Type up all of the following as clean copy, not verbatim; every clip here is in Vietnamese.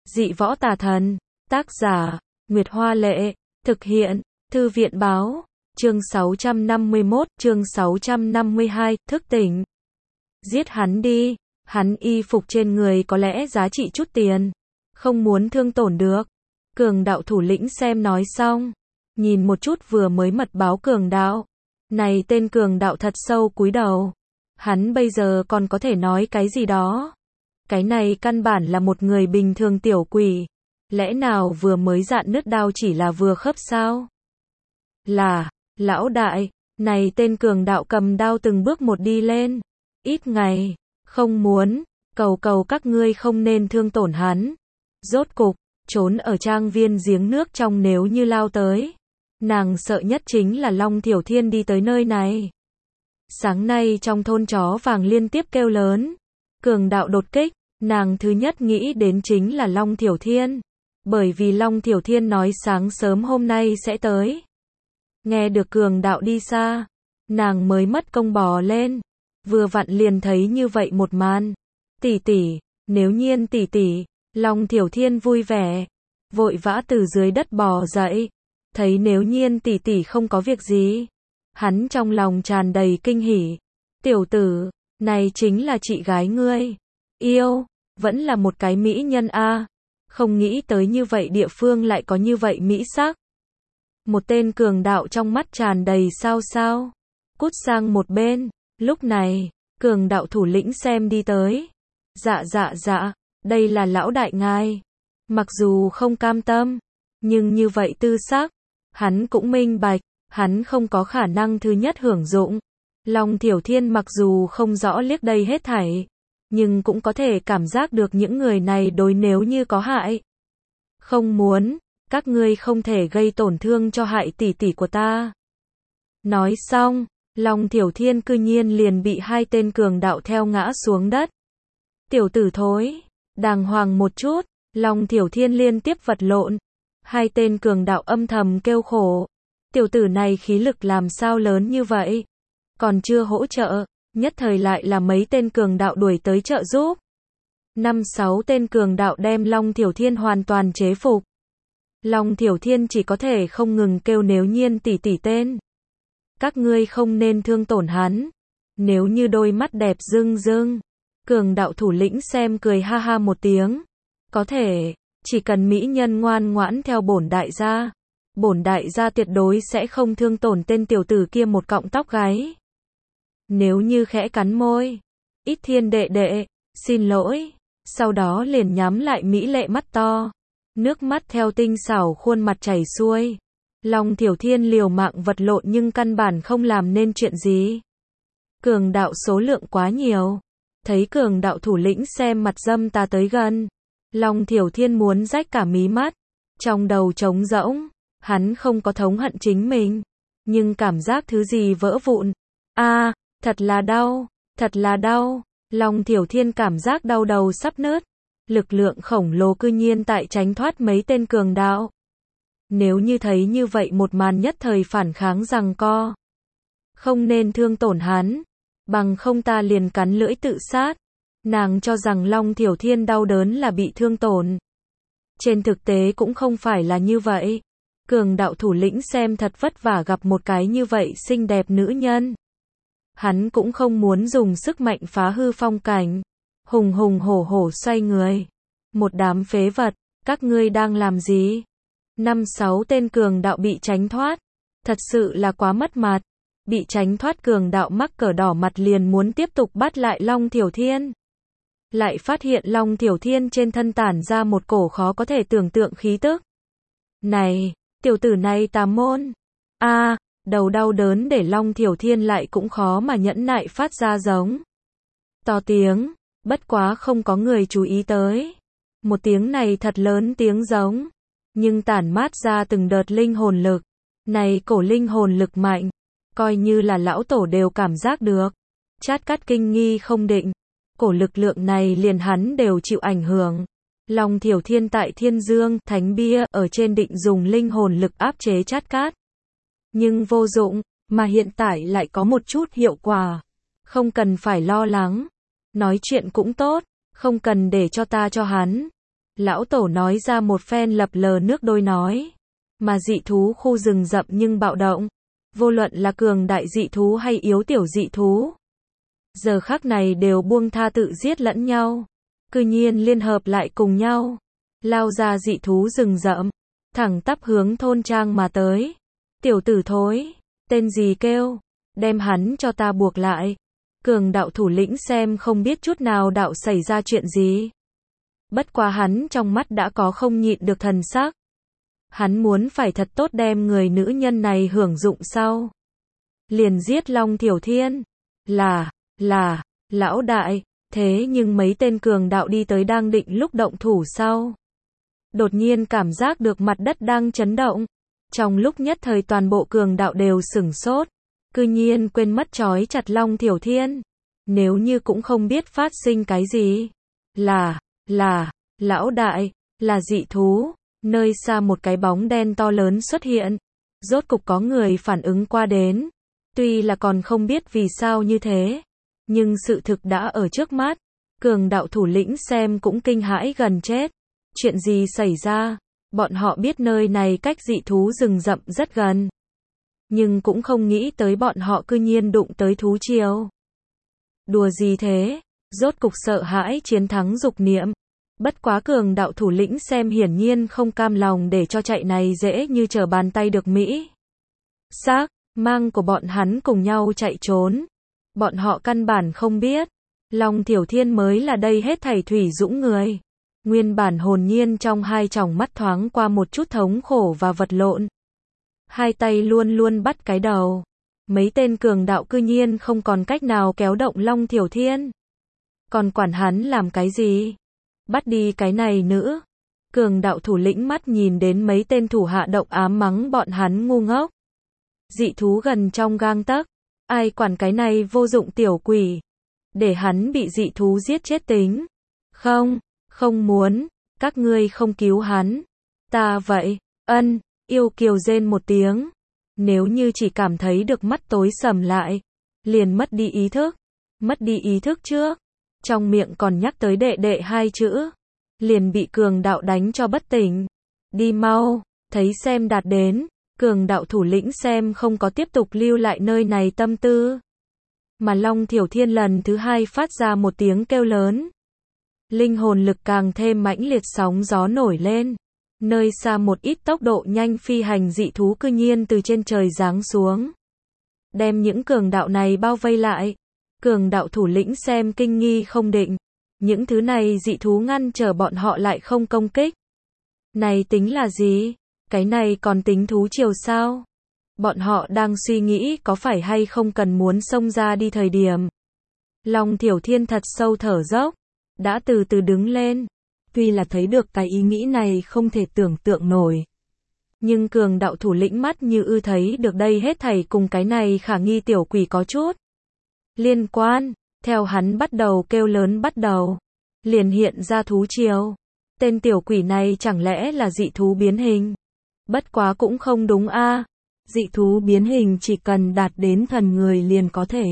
Dị võ tà thần. Tác giả, Nguyệt Hoa Lệ. Thực hiện, Thư viện Báo. Chương 651, chương 652, thức tỉnh. Giết hắn đi. Hắn y phục trên người có lẽ giá trị chút tiền. Không muốn thương tổn được. Cường đạo thủ lĩnh xem nói xong. Nhìn một chút vừa mới mật báo cường đạo. Này tên cường đạo thật sâu cúi đầu. Hắn bây giờ còn có thể nói cái gì đó. Cái này căn bản là một người bình thường tiểu quỷ. Lẽ nào vừa mới dạn nứt đao chỉ là vừa khớp sao? Là, lão đại, này tên cường đạo cầm đao từng bước một đi lên. Ít ngày, không muốn, cầu các ngươi không nên thương tổn hắn. Rốt cục, trốn ở trang viên giếng nước trong nếu như lao tới. Nàng sợ nhất chính là Long Thiểu Thiên đi tới nơi này. Sáng nay trong thôn chó vàng liên tiếp kêu lớn. Cường đạo đột kích, nàng thứ nhất nghĩ đến chính là Long Thiểu Thiên. Bởi vì Long Thiểu Thiên nói sáng sớm hôm nay sẽ tới. Nghe được cường đạo đi xa, nàng mới mất công bò lên. Vừa vặn liền thấy như vậy một màn. Tỷ tỷ, nếu nhiên tỷ tỷ, Long Thiểu Thiên vui vẻ, vội vã từ dưới đất bò dậy. Thấy nếu nhiên tỷ tỷ không có việc gì, hắn trong lòng tràn đầy kinh hỉ. Tiểu tử, này chính là chị gái ngươi. Yêu, vẫn là một cái mỹ nhân a. Không nghĩ tới như vậy địa phương lại có như vậy mỹ sắc. Một tên cường đạo trong mắt tràn đầy sao sao. Cút sang một bên. Lúc này, cường đạo thủ lĩnh xem đi tới. Dạ, đây là lão đại ngài. Mặc dù không cam tâm, nhưng như vậy tư sắc, hắn cũng minh bạch, hắn không có khả năng thứ nhất hưởng dụng. Long Thiểu Thiên mặc dù không rõ liếc đây hết thảy, nhưng cũng có thể cảm giác được những người này đối nếu như có hại. Không muốn, các ngươi không thể gây tổn thương cho hại tỷ tỷ của ta. Nói xong, Long Thiểu Thiên cư nhiên liền bị hai tên cường đạo theo ngã xuống đất. Tiểu tử thối, đàng hoàng một chút, Long Thiểu Thiên liên tiếp vật lộn. Hai tên cường đạo âm thầm kêu khổ. Tiểu tử này khí lực làm sao lớn như vậy? Còn chưa hỗ trợ, nhất thời lại là mấy tên cường đạo đuổi tới trợ giúp. 5-6 tên cường đạo đem Long Thiểu Thiên hoàn toàn chế phục. Long Thiểu Thiên chỉ có thể không ngừng kêu nếu nhiên tỷ tỷ tên. Các ngươi không nên thương tổn hắn. Nếu như đôi mắt đẹp rưng rưng. Cường đạo thủ lĩnh xem cười ha ha một tiếng. Có thể, chỉ cần mỹ nhân ngoan ngoãn theo bổn đại gia tuyệt đối sẽ không thương tổn tên tiểu tử kia một cọng tóc gáy. Nếu như khẽ cắn môi, Ít Thiên đệ đệ, xin lỗi, sau đó liền nhắm lại mỹ lệ mắt to. Nước mắt theo tinh xảo khuôn mặt chảy xuôi. Long Thiểu Thiên liều mạng vật lộn nhưng căn bản không làm nên chuyện gì. Cường đạo số lượng quá nhiều. Thấy cường đạo thủ lĩnh xem mặt dâm ta tới gần. Long Thiểu Thiên muốn rách cả mí mắt. Trong đầu trống rỗng. Hắn không có thống hận chính mình. Nhưng cảm giác thứ gì vỡ vụn. Thật là đau. Long Thiểu Thiên cảm giác đau đầu sắp nứt. Lực lượng khổng lồ cư nhiên tại tránh thoát mấy tên cường đạo. Nếu như thấy như vậy một màn nhất thời phản kháng giằng co. Không nên thương tổn hắn. Bằng không ta liền cắn lưỡi tự sát. Nàng cho rằng Long Thiểu Thiên đau đớn là bị thương tổn. Trên thực tế cũng không phải là như vậy. Cường đạo thủ lĩnh xem thật vất vả gặp một cái như vậy xinh đẹp nữ nhân. Hắn cũng không muốn dùng sức mạnh phá hư phong cảnh. Hùng hổ xoay người. Một đám phế vật, các ngươi đang làm gì? 5-6 tên cường đạo bị tránh thoát. Thật sự là quá mất mặt. Bị tránh thoát cường đạo mắc cỡ đỏ mặt liền muốn tiếp tục bắt lại Long Thiểu Thiên. Lại phát hiện Long Thiểu Thiên trên thân tản ra một cổ khó có thể tưởng tượng khí tức. Này, tiểu tử này tà môn. Đầu đau đớn để Long Thiểu Thiên lại cũng khó mà nhẫn nại phát ra giống. To tiếng, bất quá không có người chú ý tới. Một tiếng này thật lớn tiếng giống. Nhưng tản mát ra từng đợt linh hồn lực. Này cổ linh hồn lực mạnh. Coi như là lão tổ đều cảm giác được. Chát Cát kinh nghi không định. Cổ lực lượng này liền hắn đều chịu ảnh hưởng. Long Thiểu Thiên tại Thiên Dương, Thánh Bia, ở trên định dùng linh hồn lực áp chế Chát Cát. Nhưng vô dụng, mà hiện tại lại có một chút hiệu quả. Không cần phải lo lắng. Nói chuyện cũng tốt, không cần để cho ta cho hắn. Lão tổ nói ra một phen lập lờ nước đôi nói. Mà dị thú khu rừng rậm nhưng bạo động. Vô luận là cường đại dị thú hay yếu tiểu dị thú. Giờ khắc này đều buông tha tự giết lẫn nhau. Cư nhiên liên hợp lại cùng nhau. Lao ra dị thú rừng rậm. Thẳng tắp hướng thôn trang mà tới. Tiểu tử thối. Tên gì kêu. Đem hắn cho ta buộc lại. Cường đạo thủ lĩnh xem không biết chút nào đạo xảy ra chuyện gì. Bất quá hắn trong mắt đã có không nhịn được thần sắc. Hắn muốn phải thật tốt đem người nữ nhân này hưởng dụng sau. Liền giết Long Thiểu Thiên. Là, lão đại, thế nhưng mấy tên cường đạo đi tới đang định lúc động thủ sau. Đột nhiên cảm giác được mặt đất đang chấn động. Trong lúc nhất thời toàn bộ cường đạo đều sửng sốt. Cư nhiên quên mất trói chặt Long Thiểu Thiên. Nếu như cũng không biết phát sinh cái gì. Lão đại, là dị thú. Nơi xa một cái bóng đen to lớn xuất hiện. Rốt cục có người phản ứng qua đến. Tuy là còn không biết vì sao như thế. Nhưng sự thực đã ở trước mắt. Cường đạo thủ lĩnh xem cũng kinh hãi gần chết. Chuyện gì xảy ra? Bọn họ biết nơi này cách dị thú rừng rậm rất gần. Nhưng cũng không nghĩ tới bọn họ cư nhiên đụng tới thú triều. Đùa gì thế? Rốt cục sợ hãi chiến thắng dục niệm. Bất quá cường đạo thủ lĩnh xem hiển nhiên không cam lòng để cho chạy này dễ như trở bàn tay được Mỹ. Xác, mang của bọn hắn cùng nhau chạy trốn. Bọn họ căn bản không biết. Long Thiểu Thiên mới là đây hết thảy thủy dũng người. Nguyên bản hồn nhiên trong hai tròng mắt thoáng qua một chút thống khổ và vật lộn. Hai tay luôn luôn bắt cái đầu. Mấy tên cường đạo cư nhiên không còn cách nào kéo động Long Thiểu Thiên. Còn quản hắn làm cái gì? Bắt đi cái này nữa. Cường đạo thủ lĩnh mắt nhìn đến mấy tên thủ hạ động ám mắng bọn hắn ngu ngốc. Dị thú gần trong gang tấc. Ai quản cái này vô dụng tiểu quỷ. Để hắn bị dị thú giết chết tính. Không muốn. Các ngươi không cứu hắn. Ta vậy. Yêu kiều rên một tiếng. Nếu như chỉ cảm thấy được mắt tối sầm lại. Liền mất đi ý thức. Mất đi ý thức trước. Trong miệng còn nhắc tới đệ đệ hai chữ. Liền bị cường đạo đánh cho bất tỉnh. Đi mau. Thấy xem đạt đến. Cường đạo thủ lĩnh xem không có tiếp tục lưu lại nơi này tâm tư. Mà Long Thiểu Thiên lần thứ hai phát ra một tiếng kêu lớn. Linh hồn lực càng thêm mãnh liệt sóng gió nổi lên. Nơi xa một ít tốc độ nhanh phi hành dị thú cư nhiên từ trên trời giáng xuống. Đem những cường đạo này bao vây lại. Cường đạo thủ lĩnh xem kinh nghi không định. Những thứ này dị thú ngăn trở bọn họ lại không công kích. Này tính là gì? Cái này còn tính thú triều sao? Bọn họ đang suy nghĩ có phải hay không cần muốn xông ra đi thời điểm. Long Thiểu Thiên thật sâu thở dốc. Đã từ từ đứng lên. Tuy là thấy được cái ý nghĩ này không thể tưởng tượng nổi. Nhưng cường đạo thủ lĩnh mắt như ư thấy được đây hết thảy cùng cái này khả nghi tiểu quỷ có chút liên quan. Theo hắn bắt đầu kêu lớn bắt đầu. Liền hiện ra thú triều. Tên tiểu quỷ này chẳng lẽ là dị thú biến hình? Bất quá cũng không đúng a. Dị thú biến hình chỉ cần đạt đến thần người liền có thể.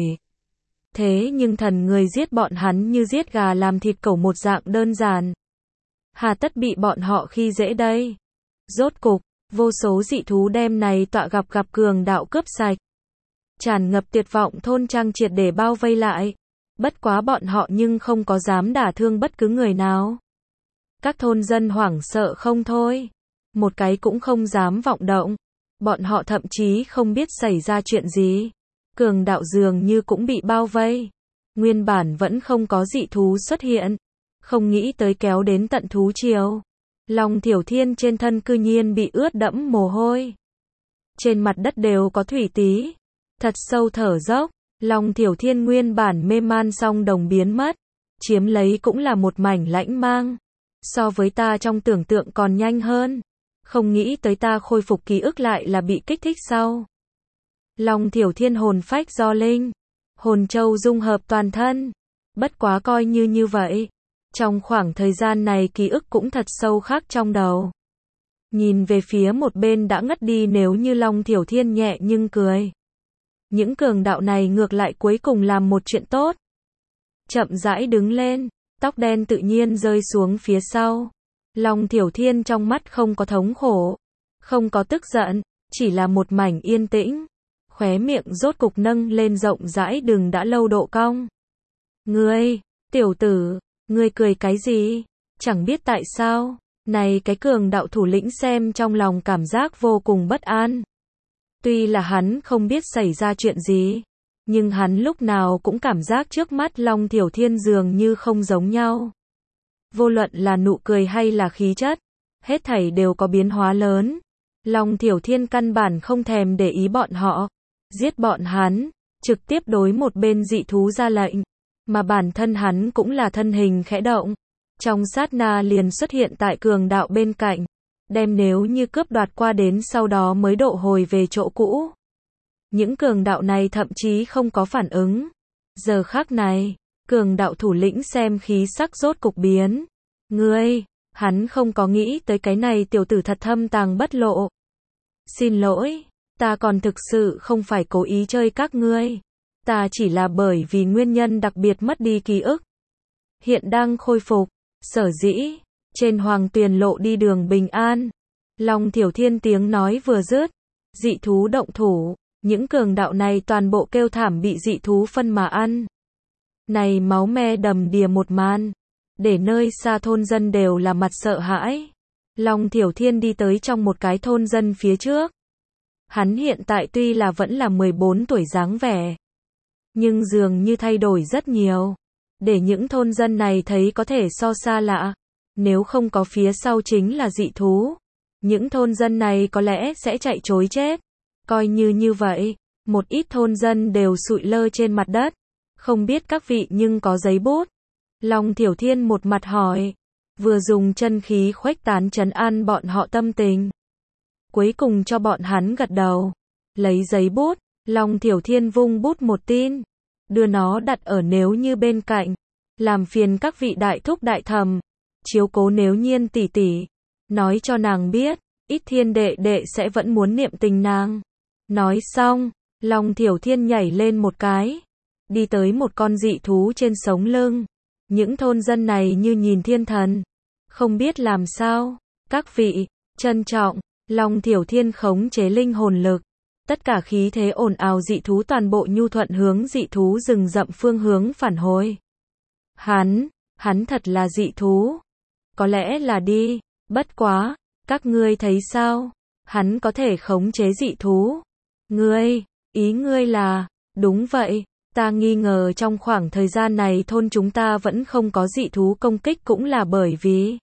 Thế nhưng thần người giết bọn hắn như giết gà làm thịt cẩu một dạng đơn giản. Hà tất bị bọn họ khi dễ đây. Rốt cục, vô số dị thú đem này tọa gặp cường đạo cướp sạch. Tràn ngập tuyệt vọng thôn trang triệt để bao vây lại. Bất quá bọn họ nhưng không có dám đả thương bất cứ người nào. Các thôn dân hoảng sợ không thôi. Một cái cũng không dám vọng động. Bọn họ thậm chí không biết xảy ra chuyện gì. Cường đạo dường như cũng bị bao vây. Nguyên bản vẫn không có dị thú xuất hiện. Không nghĩ tới kéo đến tận thú triều. Long Thiểu Thiên trên thân cư nhiên bị ướt đẫm mồ hôi. Trên mặt đất đều có thủy tí. Thật sâu thở dốc. Long Thiểu Thiên nguyên bản mê man song đồng biến mất. Chiếm lấy cũng là một mảnh lãnh mang. So với ta trong tưởng tượng còn nhanh hơn. Không nghĩ tới ta khôi phục ký ức lại là bị kích thích sau. Long Thiểu Thiên hồn phách do linh. Hồn châu dung hợp toàn thân. Bất quá coi như vậy. Trong khoảng thời gian này ký ức cũng thật sâu khắc trong đầu. Nhìn về phía một bên đã ngất đi nếu như Long Thiểu Thiên nhẹ nhưng cười. Những cường đạo này ngược lại cuối cùng làm một chuyện tốt. Chậm rãi đứng lên. Tóc đen tự nhiên rơi xuống phía sau. Long Thiểu Thiên trong mắt không có thống khổ, không có tức giận, chỉ là một mảnh yên tĩnh. Khóe miệng rốt cục nâng lên rộng rãi đường đã lâu độ cong. Ngươi, tiểu tử, ngươi cười cái gì? Chẳng biết tại sao, này cái cường đạo thủ lĩnh xem trong lòng cảm giác vô cùng bất an. Tuy là hắn không biết xảy ra chuyện gì, nhưng hắn lúc nào cũng cảm giác trước mắt Long Thiểu Thiên dường như không giống nhau. Vô luận là nụ cười hay là khí chất, hết thảy đều có biến hóa lớn. Long Thiểu Thiên căn bản không thèm để ý bọn họ, giết bọn hắn, trực tiếp đối một bên dị thú ra lệnh, mà bản thân hắn cũng là thân hình khẽ động, trong sát na liền xuất hiện tại cường đạo bên cạnh, đem nếu như cướp đoạt qua đến sau đó mới độ hồi về chỗ cũ. Những cường đạo này thậm chí không có phản ứng. Giờ khắc này, cường đạo thủ lĩnh xem khí sắc rốt cục biến. Ngươi, hắn không có nghĩ tới cái này tiểu tử thật thâm tàng bất lộ. Xin lỗi, ta còn thực sự không phải cố ý chơi các ngươi. Ta chỉ là bởi vì nguyên nhân đặc biệt mất đi ký ức. Hiện đang khôi phục, sở dĩ, trên Hoàng Tuyền lộ đi đường bình an. Long Thiểu Thiên tiếng nói vừa dứt, dị thú động thủ, những cường đạo này toàn bộ kêu thảm bị dị thú phân mà ăn. Này máu me đầm đìa một màn, để nơi xa thôn dân đều là mặt sợ hãi. Long Thiểu Thiên đi tới trong một cái thôn dân phía trước. Hắn hiện tại tuy là vẫn là 14 tuổi dáng vẻ, nhưng dường như thay đổi rất nhiều, để những thôn dân này thấy có thể so xa lạ. Nếu không có phía sau chính là dị thú, những thôn dân này có lẽ sẽ chạy trối chết. Coi như vậy, một ít thôn dân đều sụi lơ trên mặt đất. Không biết các vị nhưng có giấy bút. Long Thiểu Thiên một mặt hỏi, vừa dùng chân khí khuếch tán trấn an bọn họ tâm tình. Cuối cùng cho bọn hắn gật đầu. Lấy giấy bút, Long Thiểu Thiên vung bút một tin, đưa nó đặt ở nếu như bên cạnh. Làm phiền các vị đại thúc đại thẩm, chiếu cố nếu nhiên tỷ tỷ, nói cho nàng biết, ít thiên đệ đệ sẽ vẫn muốn niệm tình nàng. Nói xong, Long Thiểu Thiên nhảy lên một cái, đi tới một con dị thú trên sống lưng. Những thôn dân này như nhìn thiên thần, không biết làm sao. Các vị, trân trọng, Long Thiểu Thiên khống chế linh hồn lực. Tất cả khí thế ồn ào dị thú toàn bộ nhu thuận hướng dị thú rừng rậm phương hướng phản hồi. Hắn thật là dị thú. Có lẽ là đi, bất quá, các ngươi thấy sao? Hắn có thể khống chế dị thú. Ý ngươi là, đúng vậy, ta nghi ngờ trong khoảng thời gian này thôn chúng ta vẫn không có dị thú công kích cũng là bởi vì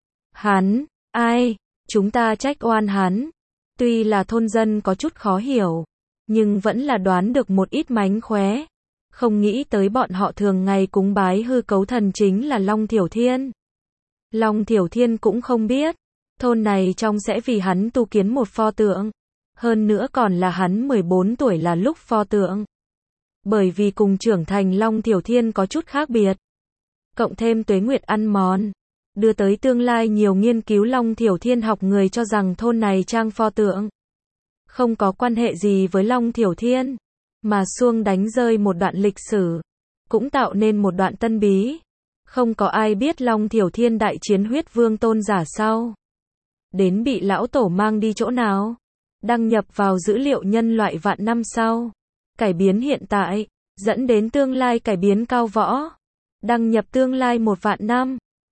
chúng ta trách oan hắn. Tuy là thôn dân có chút khó hiểu, nhưng vẫn là đoán được một ít mánh khóe. Không nghĩ tới bọn họ thường ngày cúng bái hư cấu thần chính là Long Thiểu Thiên. Long Thiểu Thiên cũng không biết, thôn này trong sẽ vì hắn tu kiến một pho tượng. Hơn nữa còn là hắn 14 tuổi là lúc pho tượng. Bởi vì cùng trưởng thành Long Thiểu Thiên có chút khác biệt. Cộng thêm tuế nguyệt ăn mòn, đưa tới tương lai nhiều nghiên cứu Long Thiểu Thiên học người cho rằng thôn này trang pho tượng không có quan hệ gì với Long Thiểu Thiên, mà xuông đánh rơi một đoạn lịch sử, cũng tạo nên một đoạn tân bí. Không có ai biết Long Thiểu Thiên đại chiến huyết vương tôn giả sau đến bị lão tổ mang đi chỗ nào, đăng nhập vào dữ liệu nhân loại vạn năm sau, cải biến hiện tại, dẫn đến tương lai cải biến cao võ, đăng nhập tương lai 1 vạn năm.